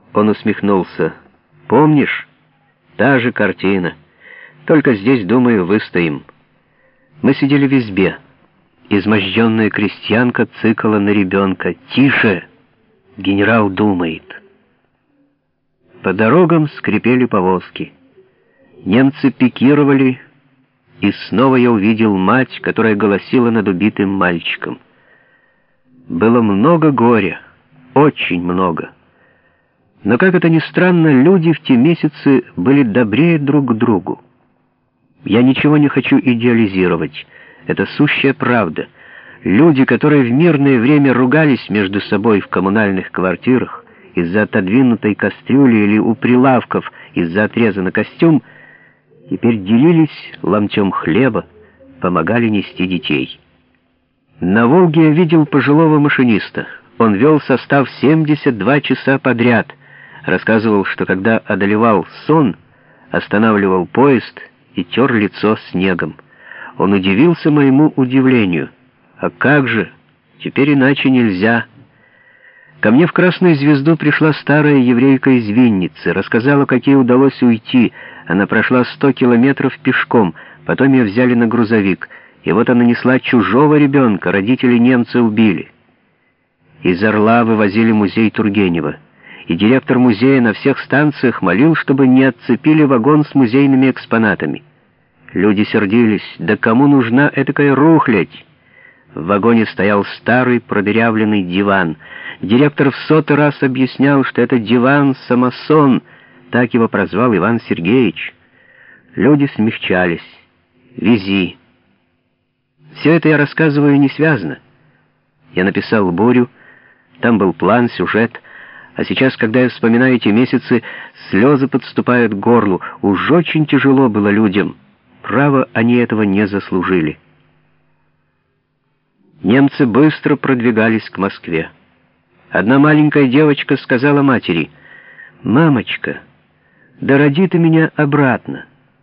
Он усмехнулся. «Помнишь? Та же картина. Только здесь, думаю, выстоим». Мы сидели в избе. Изможденная крестьянка цыкала на ребенка. «Тише! Генерал думает». По дорогам скрипели повозки. Немцы пикировали, и снова я увидел мать, которая голосила над убитым мальчиком. Было много горя, очень много. Но, как это ни странно, люди в те месяцы были добрее друг к другу. Я ничего не хочу идеализировать. Это сущая правда. Люди, которые в мирное время ругались между собой в коммунальных квартирах из-за отодвинутой кастрюли или у прилавков из-за отреза на костюм, теперь делились ломтем хлеба, помогали нести детей. На Волге я видел пожилого машиниста. Он вел состав 72 часа подряд. Рассказывал, что когда одолевал сон, останавливал поезд и тер лицо снегом. Он удивился моему удивлению. А как же? Теперь иначе нельзя. Ко мне в «Красную звезду» пришла старая еврейка из Винницы. Рассказала, как ей удалось уйти. Она прошла 100 километров пешком. Потом ее взяли на грузовик. И вот она несла чужого ребенка. Родители немца убили. Из Орла вывозили музей Тургенева. И директор музея на всех станциях молил, чтобы не отцепили вагон с музейными экспонатами. Люди сердились. Да кому нужна этакая рухлядь? В вагоне стоял старый продырявленный диван. Директор в 100-й раз объяснял, что это диван-самосон. Так его прозвал Иван Сергеевич. Люди смягчались. «Вези». Все это я рассказываю не связано. Я написал «Бурю». Там был план, сюжет. А сейчас, когда я вспоминаю эти месяцы, слезы подступают к горлу. Уж очень тяжело было людям. Право, они этого не заслужили. Немцы быстро продвигались к Москве. Одна маленькая девочка сказала матери: «Мамочка, да роди ты меня обратно».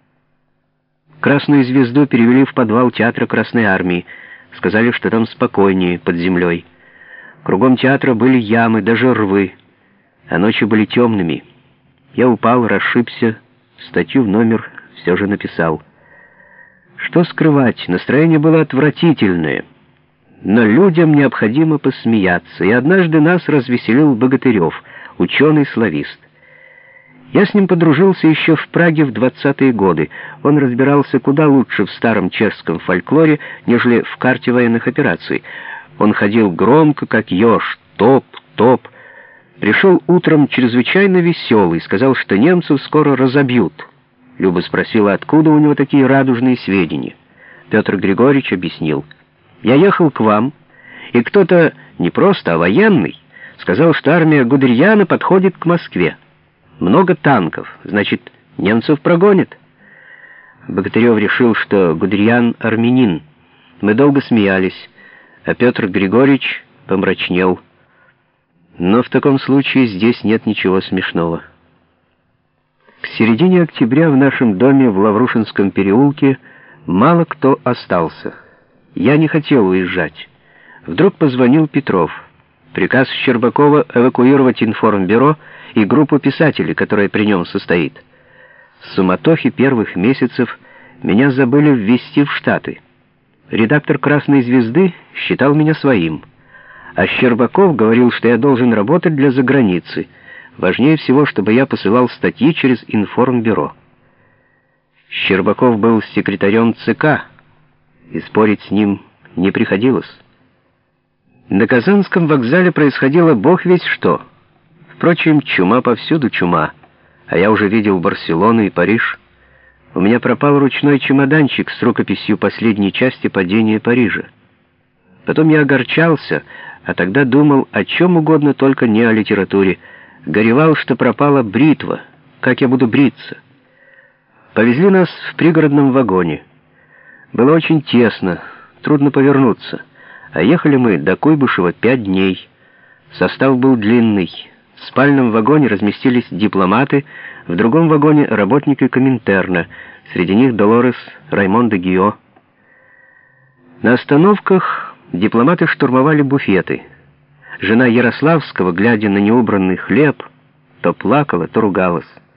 «Красную звезду» перевели в подвал театра Красной Армии. Сказали, что там спокойнее, под землей. Кругом театра были ямы, даже рвы, а ночи были темными. Я упал, расшибся, статью в номер все же написал. Что скрывать, настроение было отвратительное. Но людям необходимо посмеяться, и однажды нас развеселил Богатырев, ученый-славист. Я с ним подружился еще в Праге в 20-е годы. Он разбирался куда лучше в старом чешском фольклоре, нежели в карте военных операций. Он ходил громко, как еж, топ, топ. Пришел утром чрезвычайно веселый, сказал, что немцев скоро разобьют. Люба спросила, откуда у него такие радужные сведения. Петр Григорьевич объяснил: «Я ехал к вам, и кто-то, не просто, а военный, сказал, что армия Гудериана подходит к Москве. Много танков, значит, немцев прогонят». Богатырев решил, что Гудериан — армянин. Мы долго смеялись, а Петр Григорьевич помрачнел. Но в таком случае здесь нет ничего смешного. К середине октября в нашем доме в Лаврушинском переулке мало кто остался. Я не хотел уезжать. Вдруг позвонил Петров. Приказ Щербакова эвакуировать информбюро и группу писателей, которая при нем состоит. В суматохе первых месяцев меня забыли ввести в Штаты. Редактор «Красной звезды» считал меня своим. А Щербаков говорил, что я должен работать для заграницы. Важнее всего, чтобы я посылал статьи через информбюро. Щербаков был секретарем ЦК, и спорить с ним не приходилось. На Казанском вокзале происходило бог весть что. Впрочем, чума повсюду чума, а я уже видел Барселону и Париж. У меня пропал ручной чемоданчик с рукописью последней части «Падения Парижа». Потом я огорчался, а тогда думал о чем угодно, только не о литературе. Горевал, что пропала бритва. Как я буду бриться? Повезли нас в пригородном вагоне. Было очень тесно, трудно повернуться. А ехали мы до Куйбышева 5 дней. Состав был длинный. В спальном вагоне разместились дипломаты, в другом вагоне работники Коминтерна, среди них Долорес Раймонда Гио. На остановках дипломаты штурмовали буфеты. Жена Ярославского, глядя на неубранный хлеб, то плакала, то ругалась.